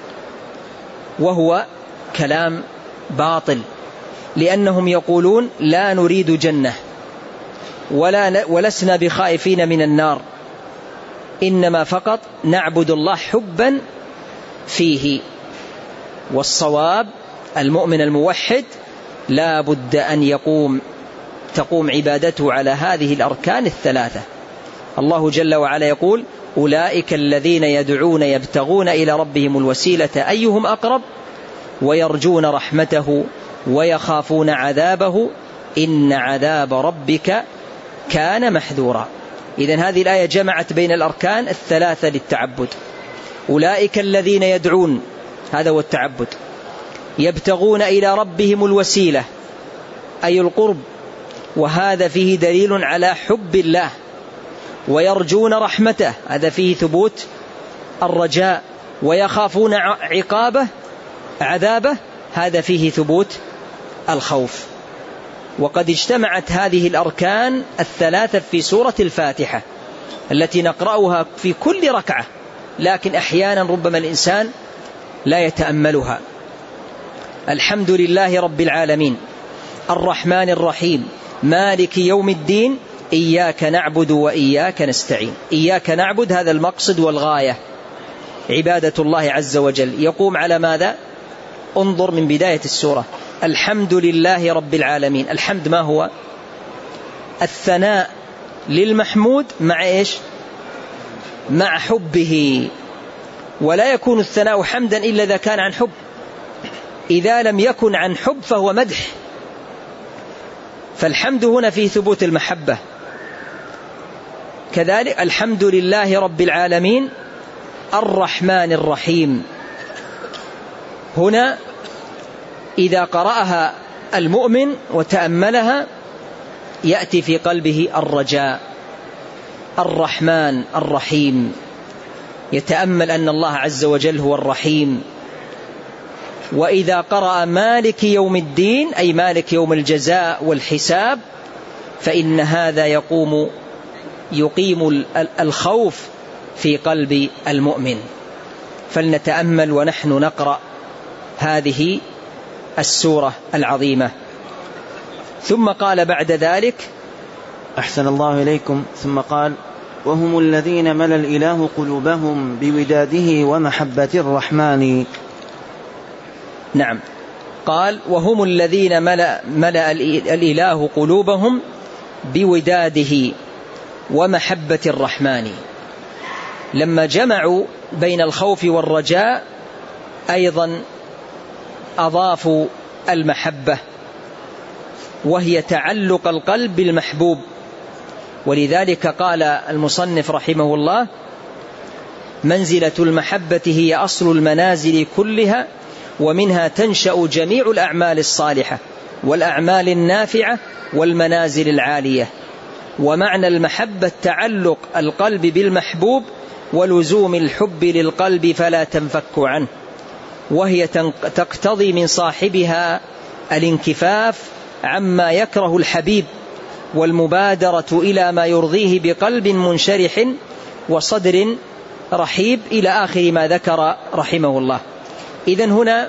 A: وهو كلام باطل، لأنهم يقولون لا نريد جنة ولسنا بخائفين من النار، إنما فقط نعبد الله حبا فيه. والصواب المؤمن الموحد لا بد أن تقوم عبادته على هذه الأركان الثلاثة. الله جل وعلا يقول أولئك الذين يدعون يبتغون إلى ربهم الوسيلة أيهم أقرب ويرجون رحمته ويخافون عذابه إن عذاب ربك كان محذورا. إذن هذه الآية جمعت بين الأركان الثلاثة للتعبد. أولئك الذين يدعون، هذا هو التعبد، يبتغون إلى ربهم الوسيلة أي القرب، وهذا فيه دليل على حب الله، ويرجون رحمته، هذا فيه ثبوت الرجاء، ويخافون عذابه، هذا فيه ثبوت الخوف. وقد اجتمعت هذه الأركان الثلاثة في سورة الفاتحة التي نقرأها في كل ركعة، لكن أحيانا ربما الإنسان لا يتأملها. الحمد لله رب العالمين الرحمن الرحيم مالك يوم الدين إياك نعبد وإياك نستعين. إياك نعبد هذا المقصد والغاية، عبادة الله عز وجل، يقوم على ماذا؟ انظر من بداية السورة، الحمد لله رب العالمين. الحمد ما هو؟ الثناء للمحمود مع إيش؟ مع حبه، ولا يكون الثناء حمدا إلا إذا كان عن حب، إذا لم يكن عن حب فهو مدح. فالحمد هنا فيه ثبوت المحبة. كذلك الحمد لله رب العالمين الرحمن الرحيم، هنا إذا قرأها المؤمن وتأملها يأتي في قلبه الرجاء. الرحمن الرحيم، يتأمل أن الله عز وجل هو الرحيم. وإذا قرأ مالك يوم الدين أي مالك يوم الجزاء والحساب، فإن هذا يقيم الخوف في قلب المؤمن. فلنتأمل ونحن نقرأ هذه السورة العظيمة. ثم قال بعد ذلك
B: أحسن الله إليكم، ثم قال وهم الذين ملأ الإله قلوبهم بوداده ومحبة الرحمن.
A: نعم، قال وهم الذين ملأ الإله قلوبهم بوداده ومحبة الرحمن. لما جمعوا بين الخوف والرجاء أيضا أضافوا المحبة، وهي تعلق القلب بالمحبوب. ولذلك قال المصنف رحمه الله منزلة المحبة هي أصل المنازل كلها، ومنها تنشأ جميع الأعمال الصالحة والأعمال النافعة والمنازل العالية. ومعنى المحبة تعلق القلب بالمحبوب ولزوم الحب للقلب فلا تنفك عنه، وهي تقتضي من صاحبها الانكفاف عما يكره الحبيب والمبادرة إلى ما يرضيه بقلب منشرح وصدر رحيب إلى آخر ما ذكر رحمه الله. إذن هنا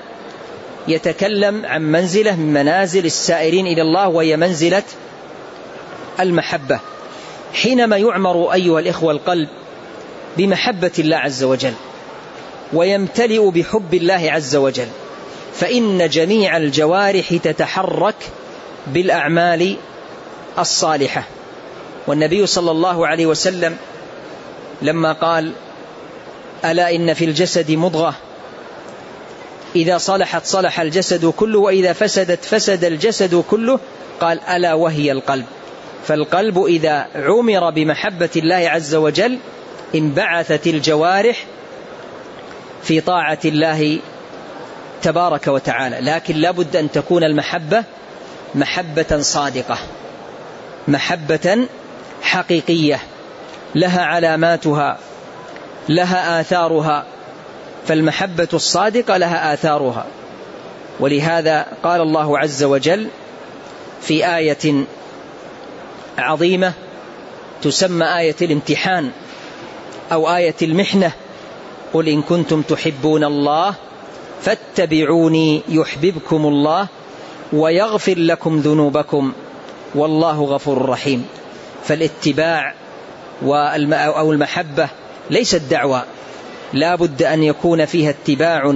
A: يتكلم عن منزلة من منازل السائرين إلى الله، وهي منزلة المحبة. حينما يعمر أيها الإخوة القلب بمحبة الله عز وجل ويمتلئ بحب الله عز وجل، فإن جميع الجوارح تتحرك بالأعمال الصالحة. والنبي صلى الله عليه وسلم لما قال ألا إن في الجسد مضغة إذا صلحت صلح الجسد كله وإذا فسدت فسد الجسد كله، قال ألا وهي القلب. فالقلب إذا عمر بمحبة الله عز وجل انبعثت الجوارح في طاعة الله تبارك وتعالى. لكن لابد أن تكون المحبة محبة صادقة، محبة حقيقية، لها علاماتها، لها آثارها. فالمحبة الصادقة لها آثارها. ولهذا قال الله عز وجل في آية عظيمة تسمى آية الامتحان أو آية المحنة: قل إن كنتم تحبون الله فاتبعوني يحببكم الله ويغفر لكم ذنوبكم والله غفور رحيم. فالاتباع أو المحبة ليست دعوة، لا بد أن يكون فيها اتباع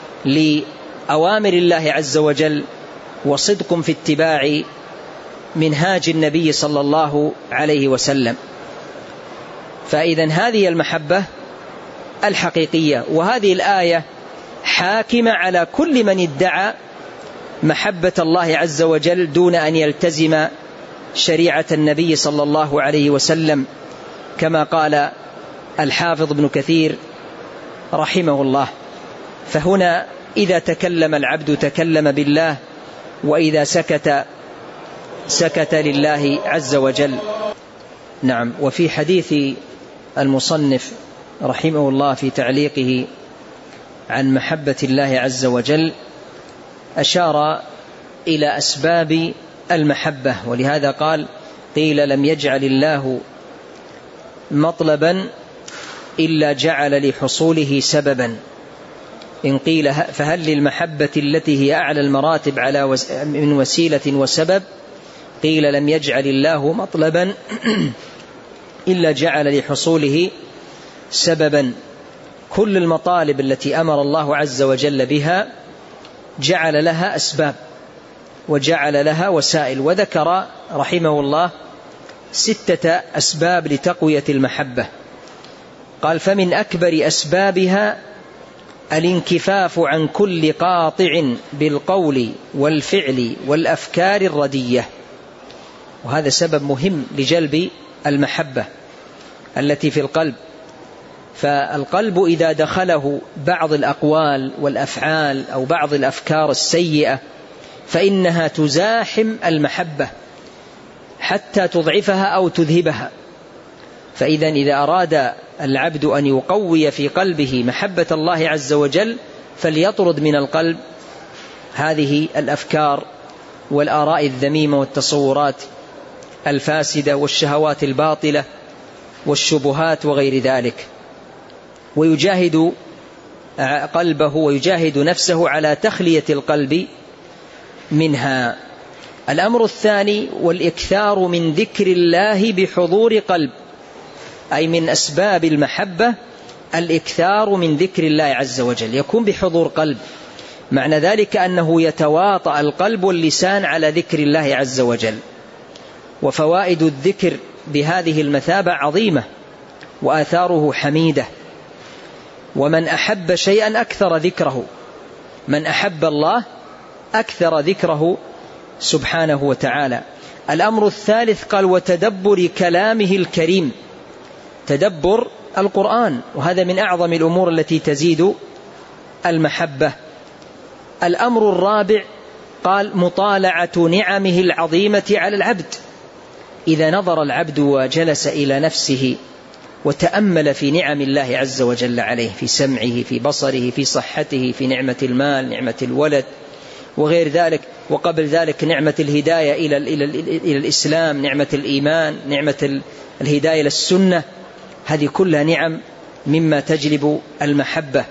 A: لأوامر الله عز وجل وصدق في اتباع منهاج النبي صلى الله عليه وسلم. فإذن هذه المحبة الحقيقية. وهذه الآية حاكمة على كل من ادعى محبة الله عز وجل دون أن يلتزم شريعة النبي صلى الله عليه وسلم، كما قال الحافظ ابن كثير رحمه الله. فهنا إذا تكلم العبد تكلم بالله، وإذا سكت سكت لله عز وجل. نعم. وفي حديث المصنف رحمه الله في تعليقه عن محبة الله عز وجل أشار إلى أسباب المحبة، ولهذا قال: قيل لم يجعل الله مطلبا إلا جعل لحصوله سببا. إن قيل فهل للمحبة التي هي أعلى المراتب من وسيلة وسبب؟ قيل لم يجعل الله مطلبا إلا جعل لحصوله سببا. كل المطالب التي أمر الله عز وجل بها جعل لها أسباب وجعل لها وسائل، وذكر رحمه الله 6 أسباب لتقوية المحبة. قال: فمن أكبر أسبابها الانكفاف عن كل قاطع بالقول والفعل والأفكار الردية. وهذا سبب مهم لجلب المحبة التي في القلب. فالقلب إذا دخله بعض الأقوال والأفعال أو بعض الأفكار السيئة فإنها تزاحم المحبة حتى تضعفها أو تذهبها. فإذا إذا أراد العبد أن يقوي في قلبه محبة الله عز وجل فليطرد من القلب هذه الأفكار والآراء الذميمة والتصورات الفاسدة والشهوات الباطلة والشبهات وغير ذلك، ويجاهد قلبه ويجاهد نفسه على تخلية القلب منها. الأمر الثاني: والإكثار من ذكر الله بحضور قلب، أي من أسباب المحبة الإكثار من ذكر الله عز وجل، يكون بحضور قلب. معنى ذلك أنه يتواطأ القلب واللسان على ذكر الله عز وجل. وفوائد الذكر بهذه المثابة عظيمة وآثاره حميدة. ومن أحب شيئا أكثر ذكره، من أحب الله أكثر ذكره سبحانه وتعالى. الأمر الثالث قال: وتدبر كلامه الكريم، تدبر القرآن، وهذا من أعظم الأمور التي تزيد المحبة. الأمر الرابع قال: مطالعة نعمه العظيمة على العبد. إذا نظر العبد وجلس إلى نفسه وتأمل في نعم الله عز وجل عليه، في سمعه، في بصره، في صحته، في نعمة المال، نعمة الولد وغير ذلك، وقبل ذلك نعمة الهداية إلى الإسلام، نعمة الإيمان، نعمة الهداية للسنة، هذه كلها نعم مما تجلب المحبة.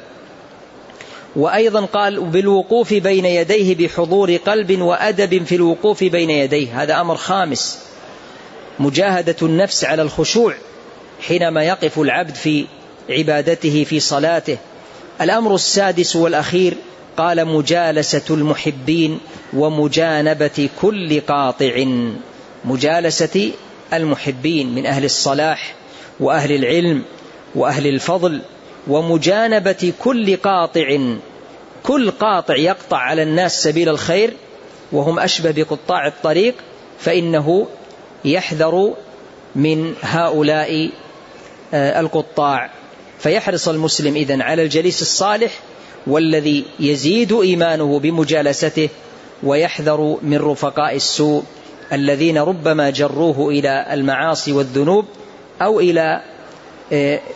A: وأيضا قال: بالوقوف بين يديه بحضور قلب وأدب في الوقوف بين يديه، هذا أمر خامس، مجاهدة النفس على الخشوع حينما يقف العبد في عبادته في صلاته. الأمر السادس والأخير قال: مجالسة المحبين ومجانبة كل قاطع، مجالسة المحبين من أهل الصلاح وأهل العلم وأهل الفضل، ومجانبة كل قاطع، كل قاطع يقطع على الناس سبيل الخير وهم أشبه بقطاع الطريق، فإنه يحذر من هؤلاء القطاع. فيحرص المسلم إذن على الجليس الصالح والذي يزيد إيمانه بمجالسته، ويحذر من رفقاء السوء الذين ربما جروه إلى المعاصي والذنوب أو إلى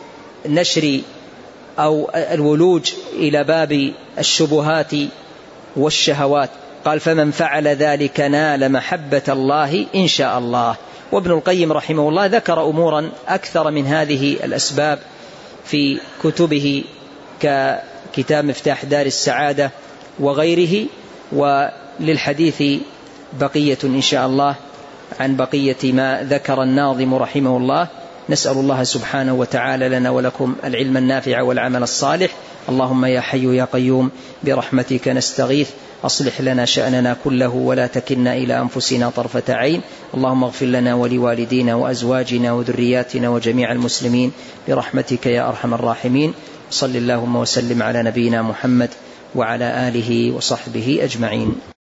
A: نشر أو الولوج إلى باب الشبهات والشهوات. قال فمن فعل ذلك نال محبة الله إن شاء الله. وابن القيم رحمه الله ذكر أمورا أكثر من هذه الأسباب في كتبه ككتاب مفتاح دار السعادة وغيره، وللحديث بقية إن شاء الله عن بقية ما ذكر الناظم رحمه الله. نسأل الله سبحانه وتعالى لنا ولكم العلم النافع والعمل الصالح. اللهم يا حي يا قيوم برحمتك نستغيث، أصلح لنا شأننا كله ولا تكلنا إلى أنفسنا طرفة عين. اللهم اغفر لنا ولوالدينا وأزواجنا وذرياتنا وجميع المسلمين برحمتك يا أرحم الراحمين. صل اللهم وسلم على نبينا محمد وعلى آله وصحبه أجمعين.